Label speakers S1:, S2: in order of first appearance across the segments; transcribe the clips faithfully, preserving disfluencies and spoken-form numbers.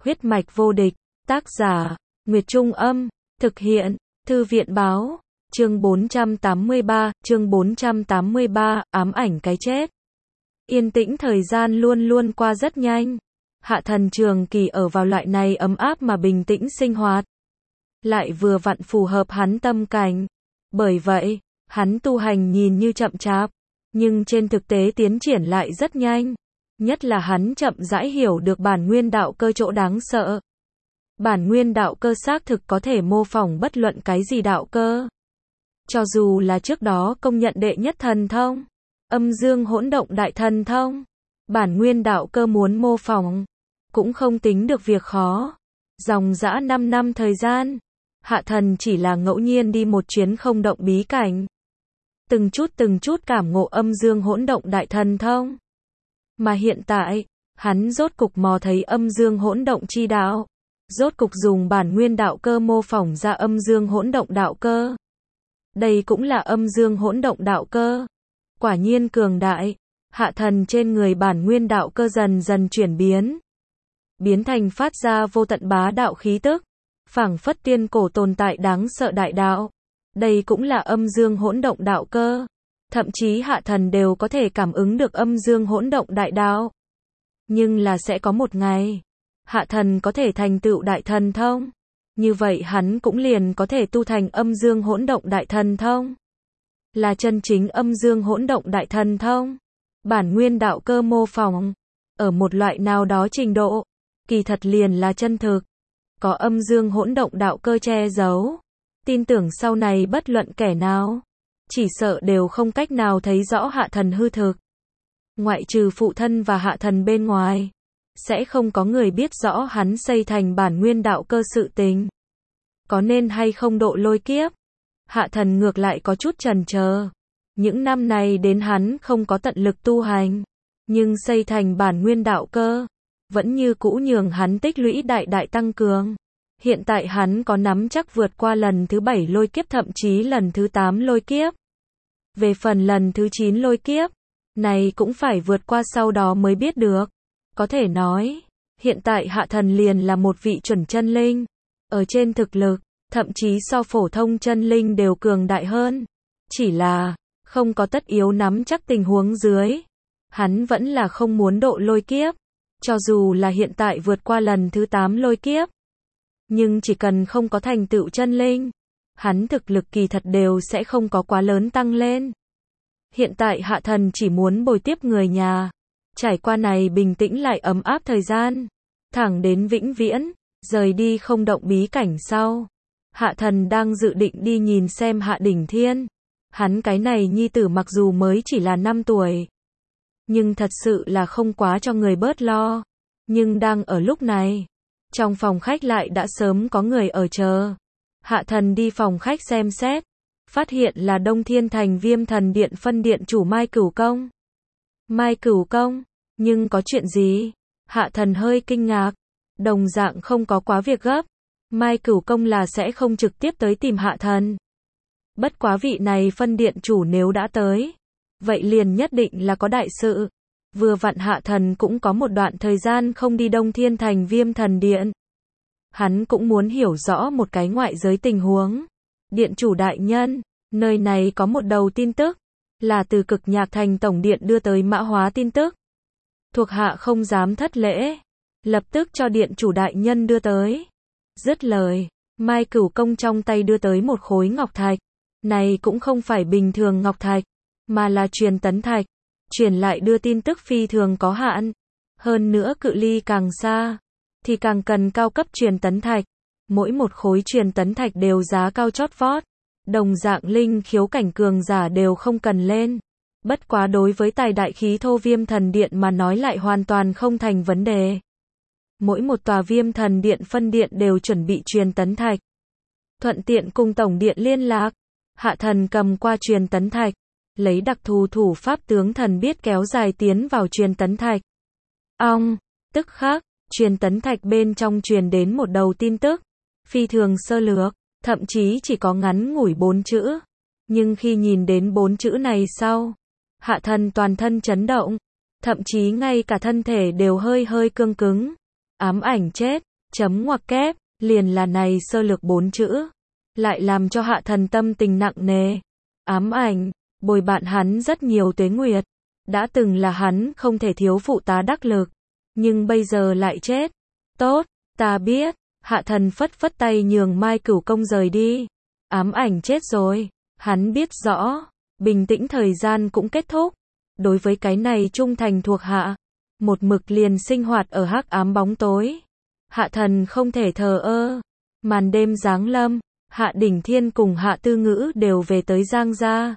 S1: Huyết mạch vô địch, tác giả, Nguyệt Trung Âm, thực hiện, Thư viện Báo, chương bốn trăm tám mươi ba, chương bốn trăm tám mươi ba, ám ảnh cái chết. Yên tĩnh thời gian luôn luôn qua rất nhanh. Hạ Thần trường kỳ ở vào loại này ấm áp mà bình tĩnh sinh hoạt. Lại vừa vặn phù hợp hắn tâm cảnh. Bởi vậy, hắn tu hành nhìn như chậm chạp, nhưng trên thực tế tiến triển lại rất nhanh. Nhất là hắn chậm rãi hiểu được bản nguyên đạo cơ chỗ đáng sợ. Bản nguyên đạo cơ xác thực có thể mô phỏng bất luận cái gì đạo cơ. Cho dù là trước đó công nhận đệ nhất thần thông, âm dương hỗn động đại thần thông, bản nguyên đạo cơ muốn mô phỏng, cũng không tính được việc khó. Dòng dã năm năm thời gian, Hạ Thần chỉ là ngẫu nhiên đi một chuyến không động bí cảnh. Từng chút từng chút cảm ngộ âm dương hỗn động đại thần thông. Mà hiện tại, hắn rốt cục mò thấy âm dương hỗn động chi đạo. Rốt cục dùng bản nguyên đạo cơ mô phỏng ra âm dương hỗn động đạo cơ. Đây cũng là âm dương hỗn động đạo cơ. Quả nhiên cường đại. Hạ Thần trên người bản nguyên đạo cơ dần dần chuyển biến. Biến thành phát ra vô tận bá đạo khí tức. Phảng phất tiên cổ tồn tại đáng sợ đại đạo. Đây cũng là âm dương hỗn động đạo cơ. Thậm chí Hạ Thần đều có thể cảm ứng được âm dương hỗn động đại đạo. Nhưng là sẽ có một ngày, Hạ Thần có thể thành tựu đại thần thông. Như vậy hắn cũng liền có thể tu thành âm dương hỗn động đại thần thông. Là chân chính âm dương hỗn động đại thần thông. Bản nguyên đạo cơ mô phỏng. Ở một loại nào đó trình độ, kỳ thật liền là chân thực. Có âm dương hỗn động đạo cơ che giấu. Tin tưởng sau này bất luận kẻ nào, chỉ sợ đều không cách nào thấy rõ Hạ Thần hư thực. Ngoại trừ phụ thân và Hạ Thần bên ngoài, sẽ không có người biết rõ hắn xây thành bản nguyên đạo cơ sự tình. Có nên hay không độ lôi kiếp? Hạ Thần ngược lại có chút chần chờ. Những năm này đến hắn không có tận lực tu hành, nhưng xây thành bản nguyên đạo cơ, vẫn như cũ nhường hắn tích lũy đại đại tăng cường. Hiện tại hắn có nắm chắc vượt qua lần thứ bảy lôi kiếp, thậm chí lần thứ tám lôi kiếp. Về phần lần thứ chín lôi kiếp, này cũng phải vượt qua sau đó mới biết được. Có thể nói, hiện tại Hạ Thần liền là một vị chuẩn chân linh. Ở trên thực lực, thậm chí so phổ thông chân linh đều cường đại hơn. Chỉ là, không có tất yếu nắm chắc tình huống dưới. Hắn vẫn là không muốn độ lôi kiếp. Cho dù là hiện tại vượt qua lần thứ tám lôi kiếp. Nhưng chỉ cần không có thành tựu chân linh, hắn thực lực kỳ thật đều sẽ không có quá lớn tăng lên. Hiện tại Hạ Thần chỉ muốn bồi tiếp người nhà. Trải qua này bình tĩnh lại ấm áp thời gian. Thẳng đến vĩnh viễn, rời đi không động bí cảnh sau. Hạ Thần đang dự định đi nhìn xem Hạ Đỉnh Thiên. Hắn cái này nhi tử mặc dù mới chỉ là năm tuổi. Nhưng thật sự là không quá cho người bớt lo. Nhưng đang ở lúc này, trong phòng khách lại đã sớm có người ở chờ. Hạ Thần đi phòng khách xem xét. Phát hiện là Đông Thiên Thành Viêm Thần Điện phân điện chủ Mai Cửu Công. Mai Cửu Công, nhưng có chuyện gì? Hạ Thần hơi kinh ngạc. Đồng dạng không có quá việc gấp. Mai Cửu Công là sẽ không trực tiếp tới tìm Hạ Thần. Bất quá vị này phân điện chủ nếu đã tới, vậy liền nhất định là có đại sự. Vừa vặn Hạ Thần cũng có một đoạn thời gian không đi Đông Thiên Thành Viêm Thần Điện. Hắn cũng muốn hiểu rõ một cái ngoại giới tình huống. Điện chủ đại nhân, nơi này có một đầu tin tức, là từ Cực Nhạc Thành Tổng Điện đưa tới mã hóa tin tức. Thuộc hạ không dám thất lễ, lập tức cho điện chủ đại nhân đưa tới. Dứt lời, Mai Cửu Công trong tay đưa tới một khối ngọc thạch. Này cũng không phải bình thường ngọc thạch, mà là truyền tấn thạch. Truyền lại đưa tin tức phi thường có hạn. Hơn nữa cự ly càng xa, thì càng cần cao cấp truyền tấn thạch. Mỗi một khối truyền tấn thạch đều giá cao chót vót. Đồng dạng linh khiếu cảnh cường giả đều không cần lên. Bất quá đối với tài đại khí thô Viêm Thần Điện mà nói lại hoàn toàn không thành vấn đề. Mỗi một tòa Viêm Thần Điện phân điện đều chuẩn bị truyền tấn thạch. Thuận tiện cùng Tổng Điện liên lạc. Hạ Thần cầm qua truyền tấn thạch, lấy đặc thù thủ pháp tướng thần biết kéo dài tiến vào truyền tấn thạch. Ong, tức khắc, truyền tấn thạch bên trong truyền đến một đầu tin tức. Phi thường sơ lược, thậm chí chỉ có ngắn ngủi bốn chữ. Nhưng khi nhìn đến bốn chữ này sau, Hạ Thần toàn thân chấn động, thậm chí ngay cả thân thể đều hơi hơi cương cứng. Ám ảnh chết, Chấm ngoặc kép, liền là này sơ lược bốn chữ. Lại làm cho Hạ Thần tâm tình nặng nề. Ám ảnh, bồi bạn hắn rất nhiều tuế nguyệt. Đã từng là hắn không thể thiếu phụ tá đắc lực. Nhưng bây giờ lại chết. Tốt, ta biết. Hạ Thần phất phất tay nhường Mai Cửu Công rời đi. Ám ảnh chết rồi. Hắn biết rõ. Bình tĩnh thời gian cũng kết thúc. Đối với cái này trung thành thuộc hạ. Một mực liền sinh hoạt ở hắc ám bóng tối. Hạ Thần không thể thờ ơ. Màn đêm giáng lâm. Hạ Đỉnh Thiên cùng Hạ Tư Ngữ đều về tới Giang gia.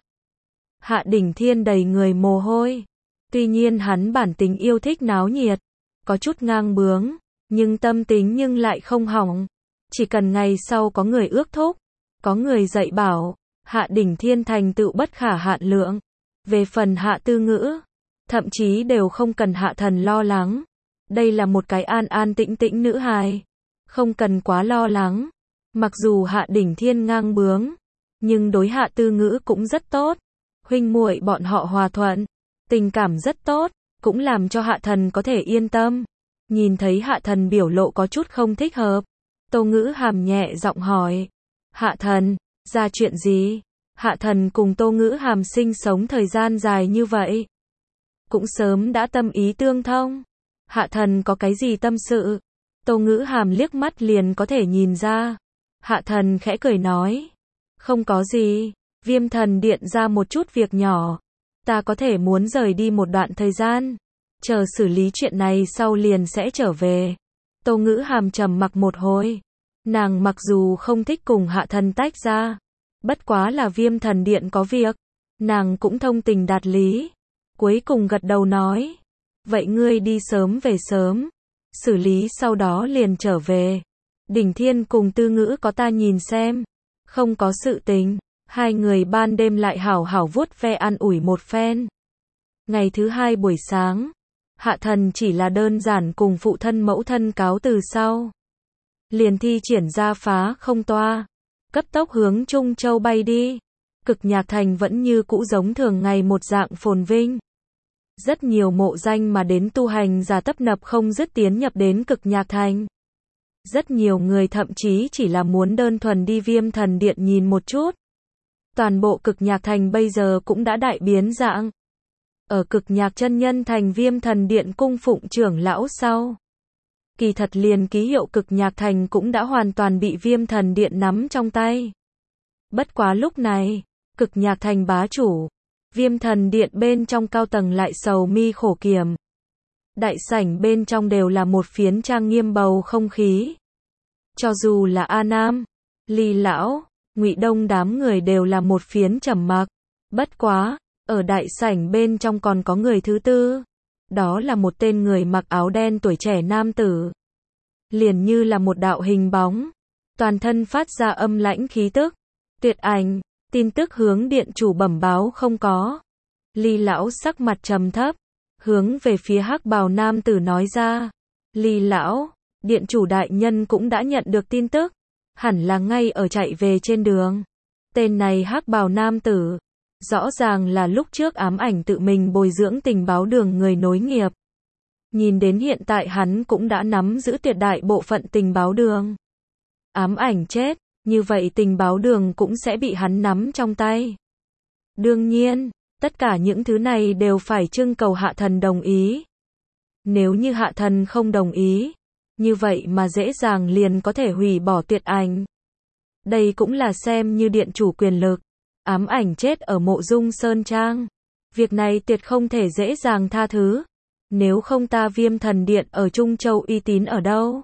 S1: Hạ Đỉnh Thiên đầy người mồ hôi. Tuy nhiên hắn bản tính yêu thích náo nhiệt. Có chút ngang bướng. Nhưng tâm tính nhưng lại không hỏng. Chỉ cần ngày sau có người ước thúc. Có người dạy bảo. Hạ Đỉnh Thiên thành tựu bất khả hạn lượng. Về phần Hạ Tư Ngữ. Thậm chí đều không cần Hạ Thần lo lắng. Đây là một cái an an tĩnh tĩnh nữ hài. Không cần quá lo lắng. Mặc dù Hạ Đỉnh Thiên ngang bướng. Nhưng đối Hạ Tư Ngữ cũng rất tốt. Huynh muội bọn họ hòa thuận. Tình cảm rất tốt. Cũng làm cho Hạ Thần có thể yên tâm. Nhìn thấy Hạ Thần biểu lộ có chút không thích hợp. Tô Ngữ Hàm nhẹ giọng hỏi. Hạ Thần, ra chuyện gì? Hạ Thần cùng Tô Ngữ Hàm sinh sống thời gian dài như vậy. Cũng sớm đã tâm ý tương thông. Hạ Thần có cái gì tâm sự? Tô Ngữ Hàm liếc mắt liền có thể nhìn ra. Hạ Thần khẽ cười nói. Không có gì. Viêm Thần Điện ra một chút việc nhỏ. Ta có thể muốn rời đi một đoạn thời gian. Chờ xử lý chuyện này sau liền sẽ trở về. Tô Ngữ Hàm trầm mặc một hồi. Nàng mặc dù không thích cùng Hạ Thần tách ra. Bất quá là Viêm Thần Điện có việc. Nàng cũng thông tình đạt lý. Cuối cùng gật đầu nói. Vậy ngươi đi sớm về sớm. Xử lý sau đó liền trở về. Đỉnh Thiên cùng Tư Ngữ có ta nhìn xem. Không có sự tình. Hai người ban đêm lại hảo hảo vuốt ve an ủi một phen. Ngày thứ hai buổi sáng. Hạ Thần chỉ là đơn giản cùng phụ thân mẫu thân cáo từ sau. Liền thi triển ra phá không toa. Cấp tốc hướng Trung Châu bay đi. Cực Nhạc Thành vẫn như cũ giống thường ngày một dạng phồn vinh. Rất nhiều mộ danh mà đến tu hành giả tấp nập không dứt tiến nhập đến Cực Nhạc Thành. Rất nhiều người thậm chí chỉ là muốn đơn thuần đi Viêm Thần Điện nhìn một chút. Toàn bộ Cực Nhạc Thành bây giờ cũng đã đại biến dạng. Ở Cực Nhạc chân nhân thành Viêm Thần Điện cung phụng trưởng lão sau. Kỳ thật liền ký hiệu Cực Nhạc Thành cũng đã hoàn toàn bị Viêm Thần Điện nắm trong tay. Bất quá lúc này, Cực Nhạc Thành bá chủ, Viêm Thần Điện bên trong cao tầng lại sầu mi khổ kiểm. Đại sảnh bên trong đều là một phiến trang nghiêm bầu không khí. Cho dù là A Nam, Ly Lão, Ngụy Đông đám người đều là một phiến trầm mặc. Bất quá, ở đại sảnh bên trong còn có người thứ tư. Đó là một tên người mặc áo đen tuổi trẻ nam tử. Liền như là một đạo hình bóng. Toàn thân phát ra âm lãnh khí tức. Tuyệt Ảnh, tin tức hướng điện chủ bẩm báo không có. Ly Lão sắc mặt trầm thấp. Hướng về phía hắc bào nam tử nói ra. Ly Lão, điện chủ đại nhân cũng đã nhận được tin tức. Hẳn là ngay ở chạy về trên đường. Tên này hắc bào nam tử. Rõ ràng là lúc trước ám ảnh tự mình bồi dưỡng tình báo đường người nối nghiệp. Nhìn đến hiện tại hắn cũng đã nắm giữ tuyệt đại bộ phận tình báo đường. Ám ảnh chết, như vậy tình báo đường cũng sẽ bị hắn nắm trong tay. Đương nhiên, tất cả những thứ này đều phải trưng cầu Hạ Thần đồng ý. Nếu như Hạ Thần không đồng ý, như vậy mà dễ dàng liền có thể hủy bỏ Tuyệt Ảnh. Đây cũng là xem như điện chủ quyền lực. Ám ảnh chết ở Mộ Dung Sơn Trang. Việc này tuyệt không thể dễ dàng tha thứ. Nếu không ta Viêm Thần Điện ở Trung Châu uy tín ở đâu?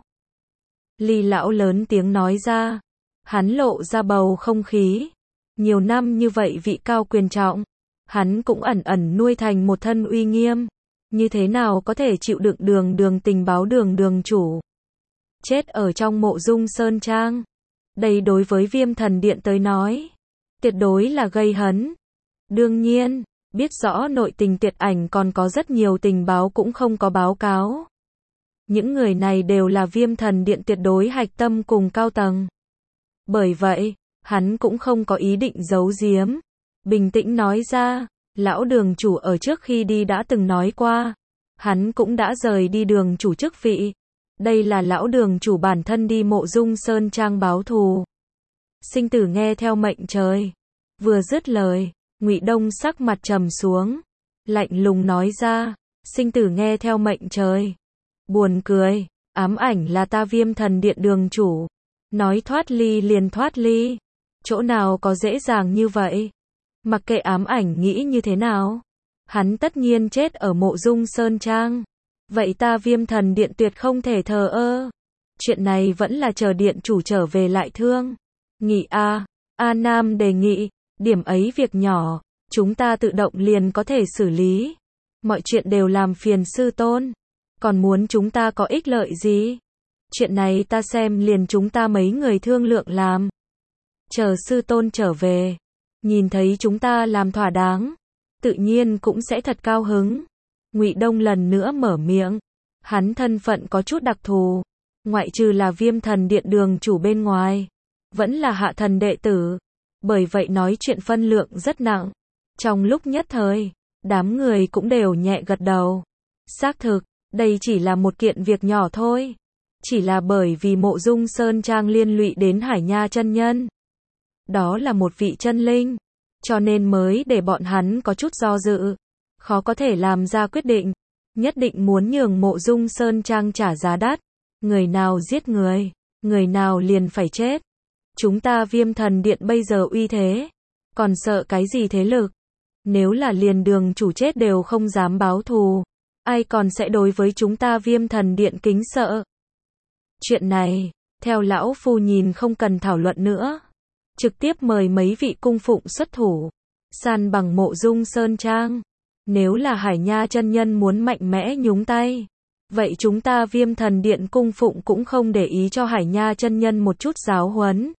S1: Ly Lão lớn tiếng nói ra. Hắn lộ ra bầu không khí. Nhiều năm như vậy vị cao quyền trọng. Hắn cũng ẩn ẩn nuôi thành một thân uy nghiêm. Như thế nào có thể chịu đựng đường đường tình báo đường đường chủ? Chết ở trong Mộ Dung Sơn Trang. Đây đối với Viêm Thần Điện tới nói. Tuyệt đối là gây hấn. Đương nhiên, biết rõ nội tình Tuyệt Ảnh còn có rất nhiều tình báo cũng không có báo cáo. Những người này đều là Viêm Thần Điện tuyệt đối hạch tâm cùng cao tầng. Bởi vậy, hắn cũng không có ý định giấu giếm. Bình tĩnh nói ra, lão đường chủ ở trước khi đi đã từng nói qua. Hắn cũng đã rời đi đường chủ chức vị. Đây là lão đường chủ bản thân đi Mộ Dung Sơn Trang báo thù. Sinh tử nghe theo mệnh trời. Vừa dứt lời, Ngụy Đông sắc mặt trầm xuống, lạnh lùng nói ra, sinh tử nghe theo mệnh trời. Buồn cười, ám ảnh là ta Viêm Thần Điện đường chủ. Nói thoát ly liền thoát ly. Chỗ nào có dễ dàng như vậy. Mặc kệ ám ảnh nghĩ như thế nào, hắn tất nhiên chết ở Mộ Dung Sơn Trang. Vậy ta Viêm Thần Điện tuyệt không thể thờ ơ. Chuyện này vẫn là chờ điện chủ trở về lại thương. Nghị a, A Nam đề nghị, điểm ấy việc nhỏ, chúng ta tự động liền có thể xử lý. Mọi chuyện đều làm phiền sư tôn. Còn muốn chúng ta có ích lợi gì? Chuyện này ta xem liền chúng ta mấy người thương lượng làm. Chờ sư tôn trở về, nhìn thấy chúng ta làm thỏa đáng, tự nhiên cũng sẽ thật cao hứng. Ngụy Đông lần nữa mở miệng, hắn thân phận có chút đặc thù, ngoại trừ là Viêm Thần Điện đường chủ bên ngoài, vẫn là hạ thần đệ tử, bởi vậy nói chuyện phân lượng rất nặng. Trong lúc nhất thời, đám người cũng đều nhẹ gật đầu. Xác thực, đây chỉ là một kiện việc nhỏ thôi, chỉ là bởi vì Mộ Dung Sơn Trang liên lụy đến Hải Nha chân nhân. Đó là một vị chân linh, cho nên mới để bọn hắn có chút do dự, khó có thể làm ra quyết định, nhất định muốn nhường Mộ Dung Sơn Trang trả giá đắt. Người nào giết người, người nào liền phải chết. Chúng ta Viêm Thần Điện bây giờ uy thế, còn sợ cái gì thế lực? Nếu là liền đường chủ chết đều không dám báo thù, ai còn sẽ đối với chúng ta Viêm Thần Điện kính sợ? Chuyện này, theo lão phu nhìn không cần thảo luận nữa. Trực tiếp mời mấy vị cung phụng xuất thủ, san bằng Mộ Dung Sơn Trang. Nếu là Hải Nha chân nhân muốn mạnh mẽ nhúng tay, vậy chúng ta Viêm Thần Điện cung phụng cũng không để ý cho Hải Nha chân nhân một chút giáo huấn.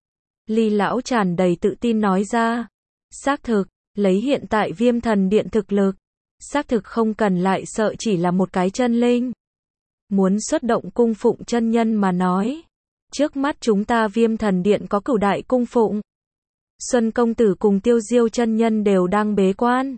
S1: Ly lão tràn đầy tự tin nói ra. Xác thực, lấy hiện tại Viêm Thần Điện thực lực, xác thực không cần lại sợ chỉ là một cái chân linh. Muốn xuất động cung phụng chân nhân mà nói, trước mắt chúng ta Viêm Thần Điện có cửu đại cung phụng. Xuân công tử cùng Tiêu Diêu chân nhân đều đang bế quan.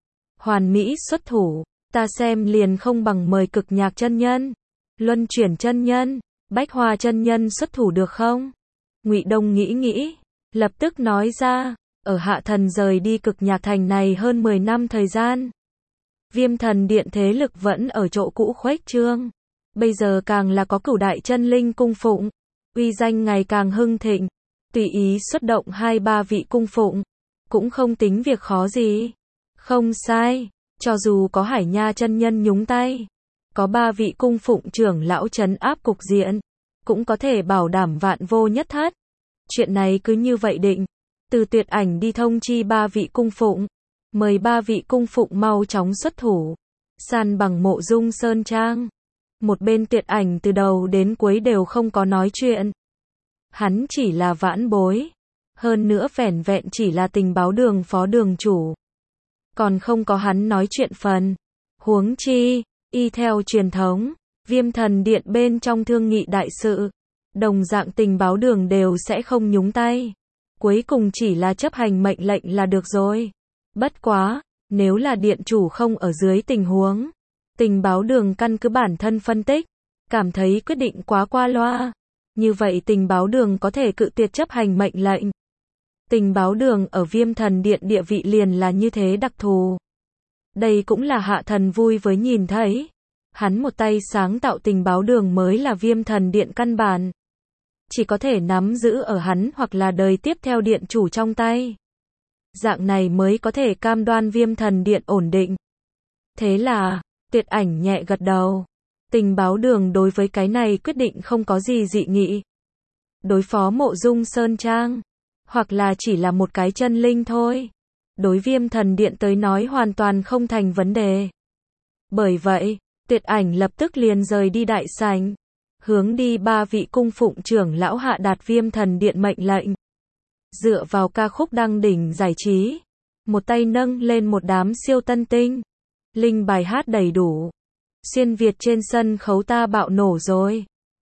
S1: Hoàn Mỹ xuất thủ, ta xem liền không bằng mời Cực Nhạc chân nhân, Luân Chuyển chân nhân, Bách Hoa chân nhân xuất thủ được không? Ngụy Đông nghĩ nghĩ, lập tức nói ra, ở hạ thần rời đi Cực Nhạc thành này hơn mười năm thời gian. Viêm Thần Điện thế lực vẫn ở chỗ cũ khuếch trương, bây giờ càng là có cửu đại chân linh cung phụng, uy danh ngày càng hưng thịnh, tùy ý xuất động hai ba vị cung phụng, cũng không tính việc khó gì. Không sai, cho dù có Hải Nha chân nhân nhúng tay, có ba vị cung phụng trưởng lão trấn áp cục diện, cũng có thể bảo đảm vạn vô nhất thất. Chuyện này cứ như vậy định, từ Tuyệt Ảnh đi thông chi ba vị cung phụng, mời ba vị cung phụng mau chóng xuất thủ, san bằng Mộ Dung Sơn Trang. Một bên Tuyệt Ảnh từ đầu đến cuối đều không có nói chuyện. Hắn chỉ là vãn bối, hơn nữa vẻn vẹn chỉ là tình báo đường phó đường chủ, còn không có hắn nói chuyện phần. Huống chi, y theo truyền thống, Viêm Thần Điện bên trong thương nghị đại sự, đồng dạng tình báo đường đều sẽ không nhúng tay, cuối cùng chỉ là chấp hành mệnh lệnh là được rồi. Bất quá, nếu là điện chủ không ở dưới tình huống, tình báo đường căn cứ bản thân phân tích, cảm thấy quyết định quá qua loa, như vậy tình báo đường có thể cự tuyệt chấp hành mệnh lệnh. Tình báo đường ở Viêm Thần Điện địa vị liền là như thế đặc thù. Đây cũng là hạ thần vui với nhìn thấy. Hắn một tay sáng tạo tình báo đường mới là Viêm Thần Điện căn bản. Chỉ có thể nắm giữ ở hắn hoặc là đời tiếp theo điện chủ trong tay. Dạng này mới có thể cam đoan Viêm Thần Điện ổn định. Thế là, Tuyệt Ảnh nhẹ gật đầu. Tình báo đường đối với cái này quyết định không có gì dị nghị. Đối phó Mộ Dung Sơn Trang, hoặc là chỉ là một cái chân linh thôi, đối Viêm Thần Điện tới nói hoàn toàn không thành vấn đề. Bởi vậy, Tuyệt Ảnh lập tức liền rời đi đại sảnh, hướng đi ba vị cung phụng trưởng lão hạ đạt Viêm Thần Điện mệnh lệnh. Dựa vào ca khúc đăng đỉnh giải trí, một tay nâng lên một đám siêu tân tinh, linh bài hát đầy đủ. Xuyên Việt trên sân khấu ta bạo nổ rồi.